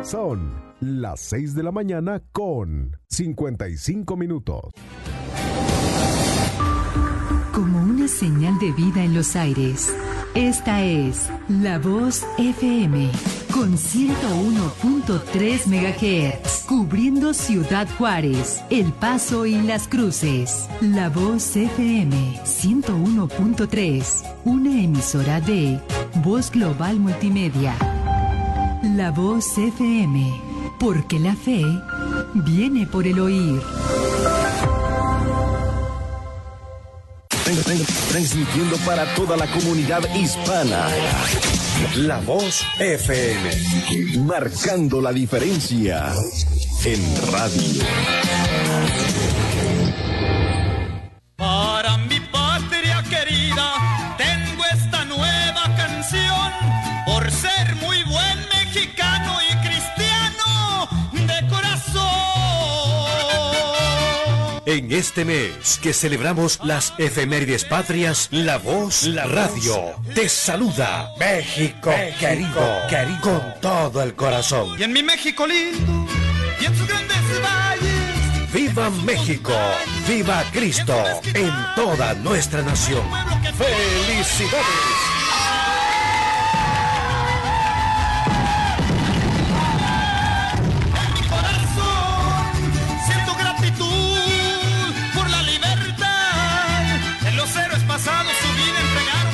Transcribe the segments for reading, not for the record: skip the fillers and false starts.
Son las 6 de la mañana con 55 minutos. Como una señal de vida en los aires, esta es La Voz FM con 101.3 MHz, cubriendo Ciudad Juárez, El Paso y Las Cruces. La Voz FM 101.3, una emisora de Voz Global Multimedia. La Voz FM, porque la fe viene por el oír. Transmitiendo para toda la comunidad hispana. La Voz FM, marcando la diferencia en radio. Para mi patria querida, tengo esta nueva canción, por ser muy buen mexicano y cristiano de corazón. En este mes que celebramos las efemérides patrias, La Voz, la radio, te saluda México, querido, con todo el corazón. Y en mi México lindo, y en sus grandes valles. ¡Viva México! ¡Viva Cristo! En toda nuestra nación. ¡Felicidades! Su vida entregaron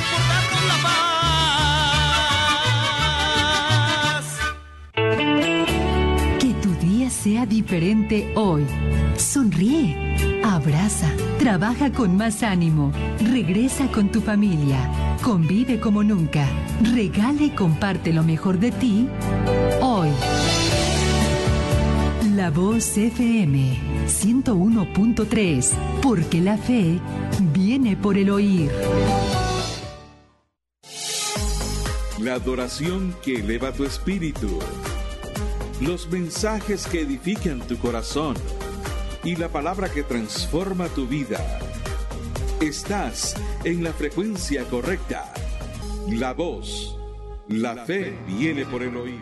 por darnos la paz. Que tu día sea diferente hoy. Sonríe, abraza, trabaja con más ánimo, regresa con tu familia, convive como nunca, regala y comparte lo mejor de ti hoy. La Voz FM 101.3, porque la fe viene por el oír. La adoración que eleva tu espíritu, los mensajes que edifican tu corazón y la palabra que transforma tu vida. Estás en la frecuencia correcta. La Voz, la fe viene por el oír.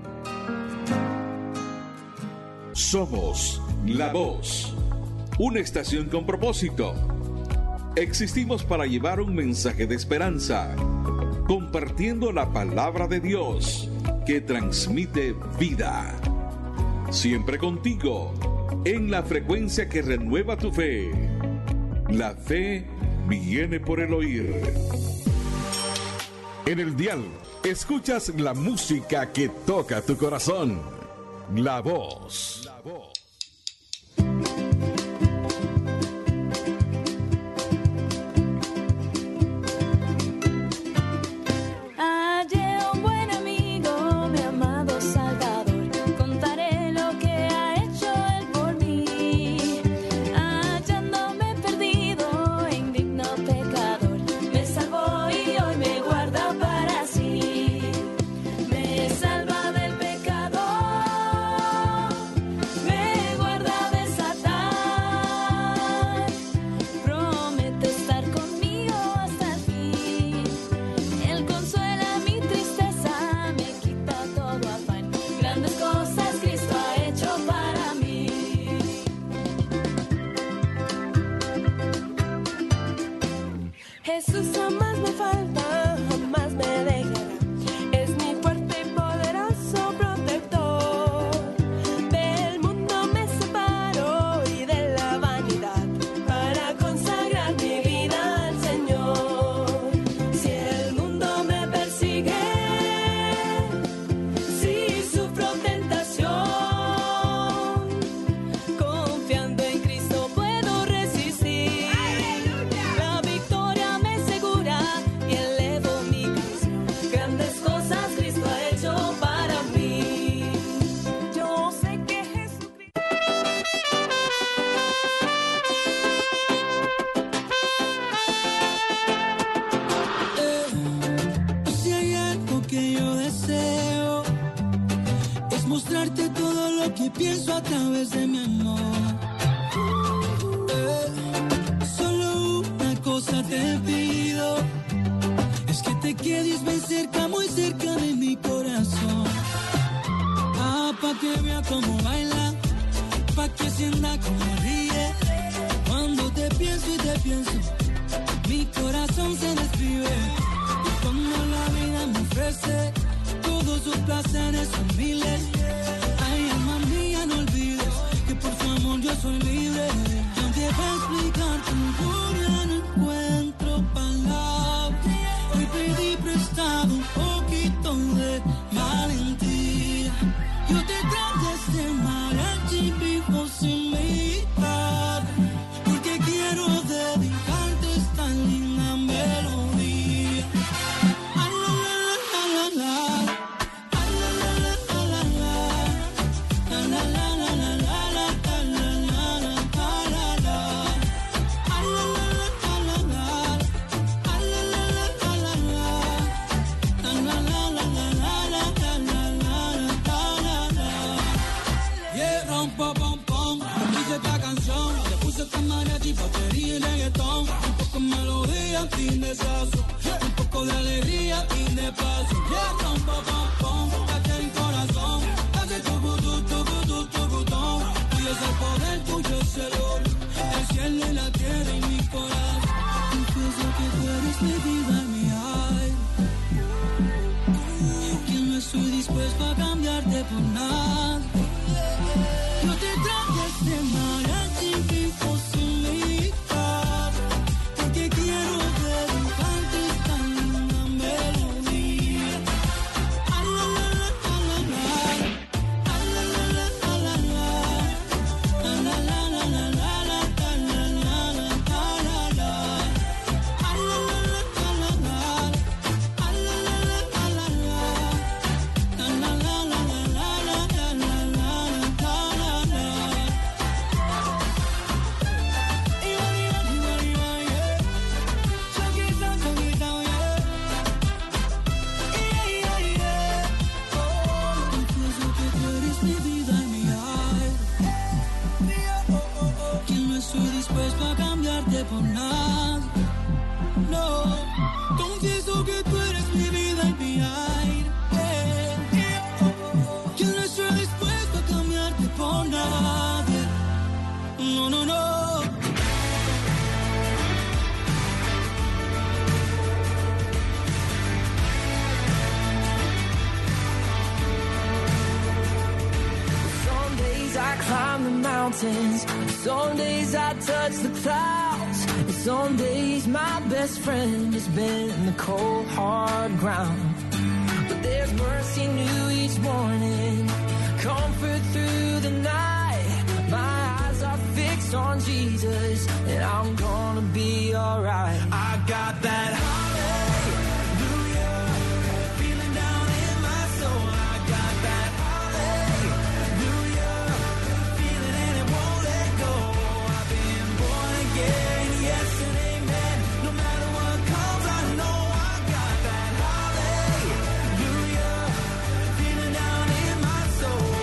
Somos La Voz, una estación con propósito. Existimos para llevar un mensaje de esperanza, compartiendo la palabra de Dios que transmite vida. Siempre contigo, en la frecuencia que renueva tu fe. La fe viene por el oír. En el dial, escuchas la música que toca tu corazón. La Voz. pienso a través de mi amor. Solo una cosa te pido, es que te quedes bien cerca, muy cerca de mi corazón. que vea cómo baila, pa' que sienta como ríe. Cuando te pienso y te pienso, mi corazón se desvive. Y cuando la vida me ofrece todos sus placeres son miles. Ay, alma mía, no olvides que por su amor yo soy libre. Yo te voy a explicar tu locura, no encuentro palabras. Hoy pedí prestado un poquito de valentía. Yo te traje este mariachi vivo sin mi padre, porque quiero dedicarte esta linda melodía. Ay, la, la, la, la, la. Mariachi, batería y reggaetón, un poco de melodía y de sazón, un poco de alegría y de paso. Yeah, rom, pom, pom, pom, cacha el corazón, hace tucutú, tuyo es el poder, tuyo es el oro, el cielo y la tierra y mi corazón. Confieso que tú eres mi vida y mi aire, que no estoy dispuesto a cambiarte por nada. Yo te traje este mariachi vivo sin mi padre, porque quiero dedicarte esta linda melodía. Ay, la, la, la, la, la. Ay, la, la, la, la, la. La, la, la, la, la, la, la, la, la, la, la. Ay, la, la, la, la, la. Ay, la, la, la, la, la. La, la, la, la, la, la, la, la, la. Estoy dispuesto a cambiarte por nada. No, confieso que tú eres mi vida y mi aire. Yo no estoy dispuesto a cambiarte por nadie. No, no, no. Some days I climb the mountains, some days I touch the clouds, and some days my best friend has been the cold, hard ground. But there's mercy new each morning, comfort through the night. My eyes are fixed on Jesus, and I'm gonna be alright. I got that hallelujah feeling down in my soul. I got that hallelujah feeling and it won't let go. I've been born again, yes and amen. No matter what comes, I know I got that hallelujah feeling down in my soul.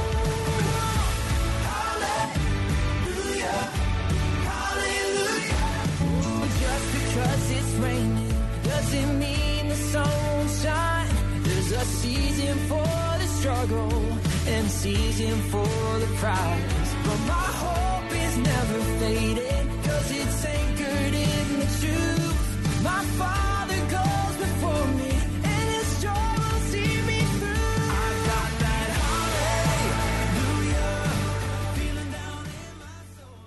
Hallelujah, hallelujah. Just because it's raining doesn't mean the sun won't shine. There's a season for the struggle and a season for the prize. But my hope is never fading, 'cause it's anchored in the truth. My Father goes before me, and His joy will see me through. I got that hallelujah feeling down in my soul.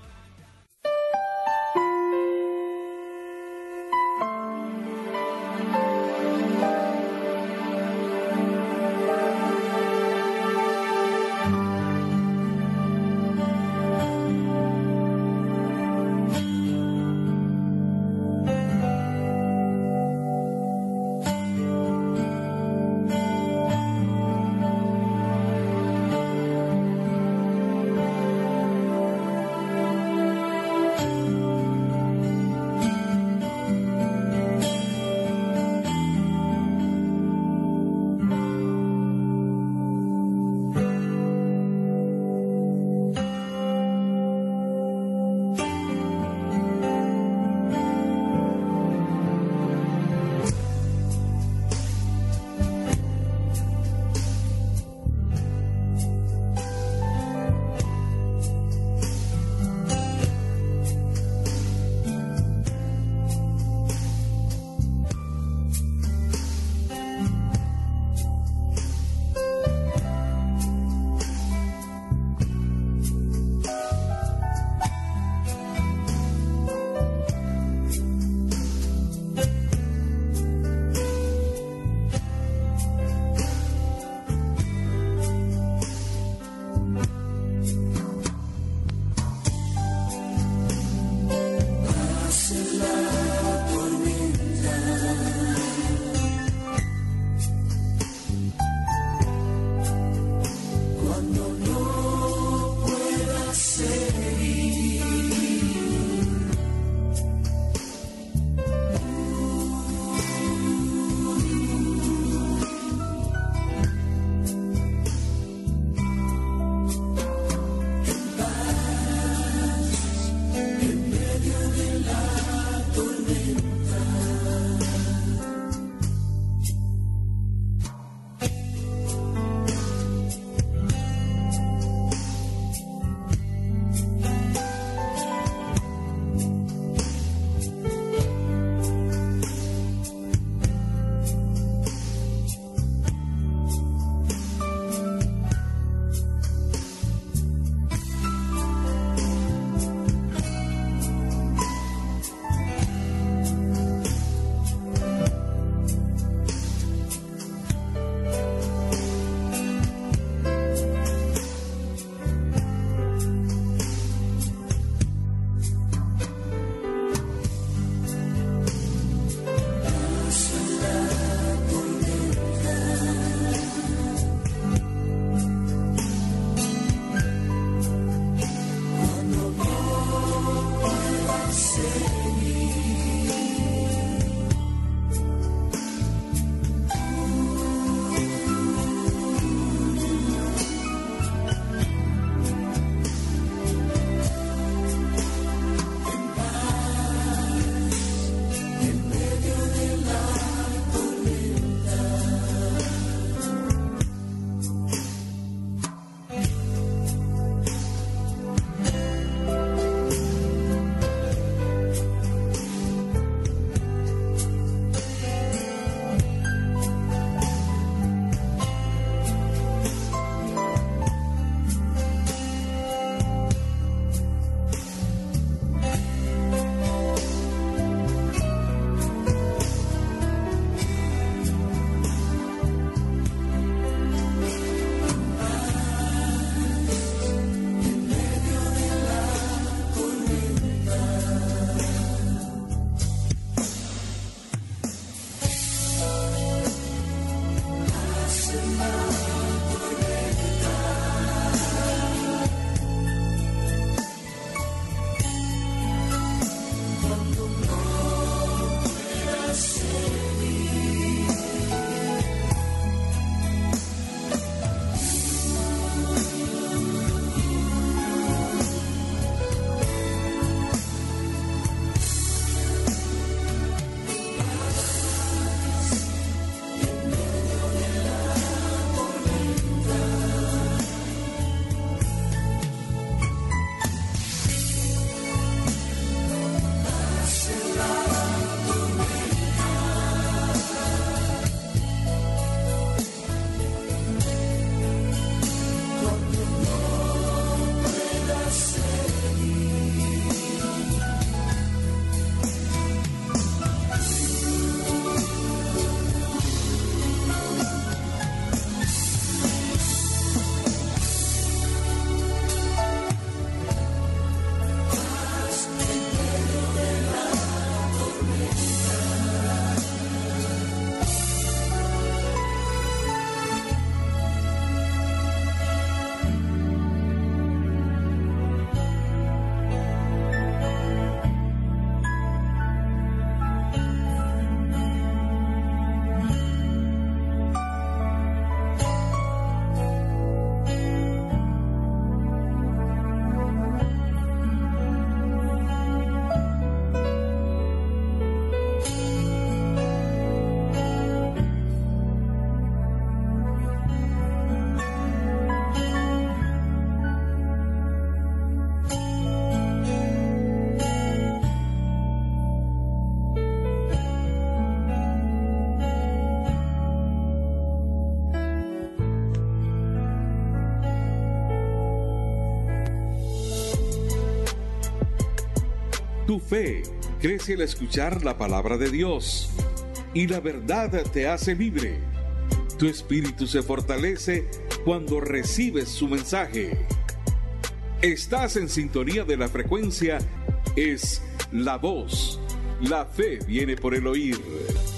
Tu fe crece al escuchar la palabra de Dios y la verdad te hace libre. Tu espíritu se fortalece cuando recibes su mensaje. Estás en sintonía de la frecuencia, es la voz. La fe viene por el oír.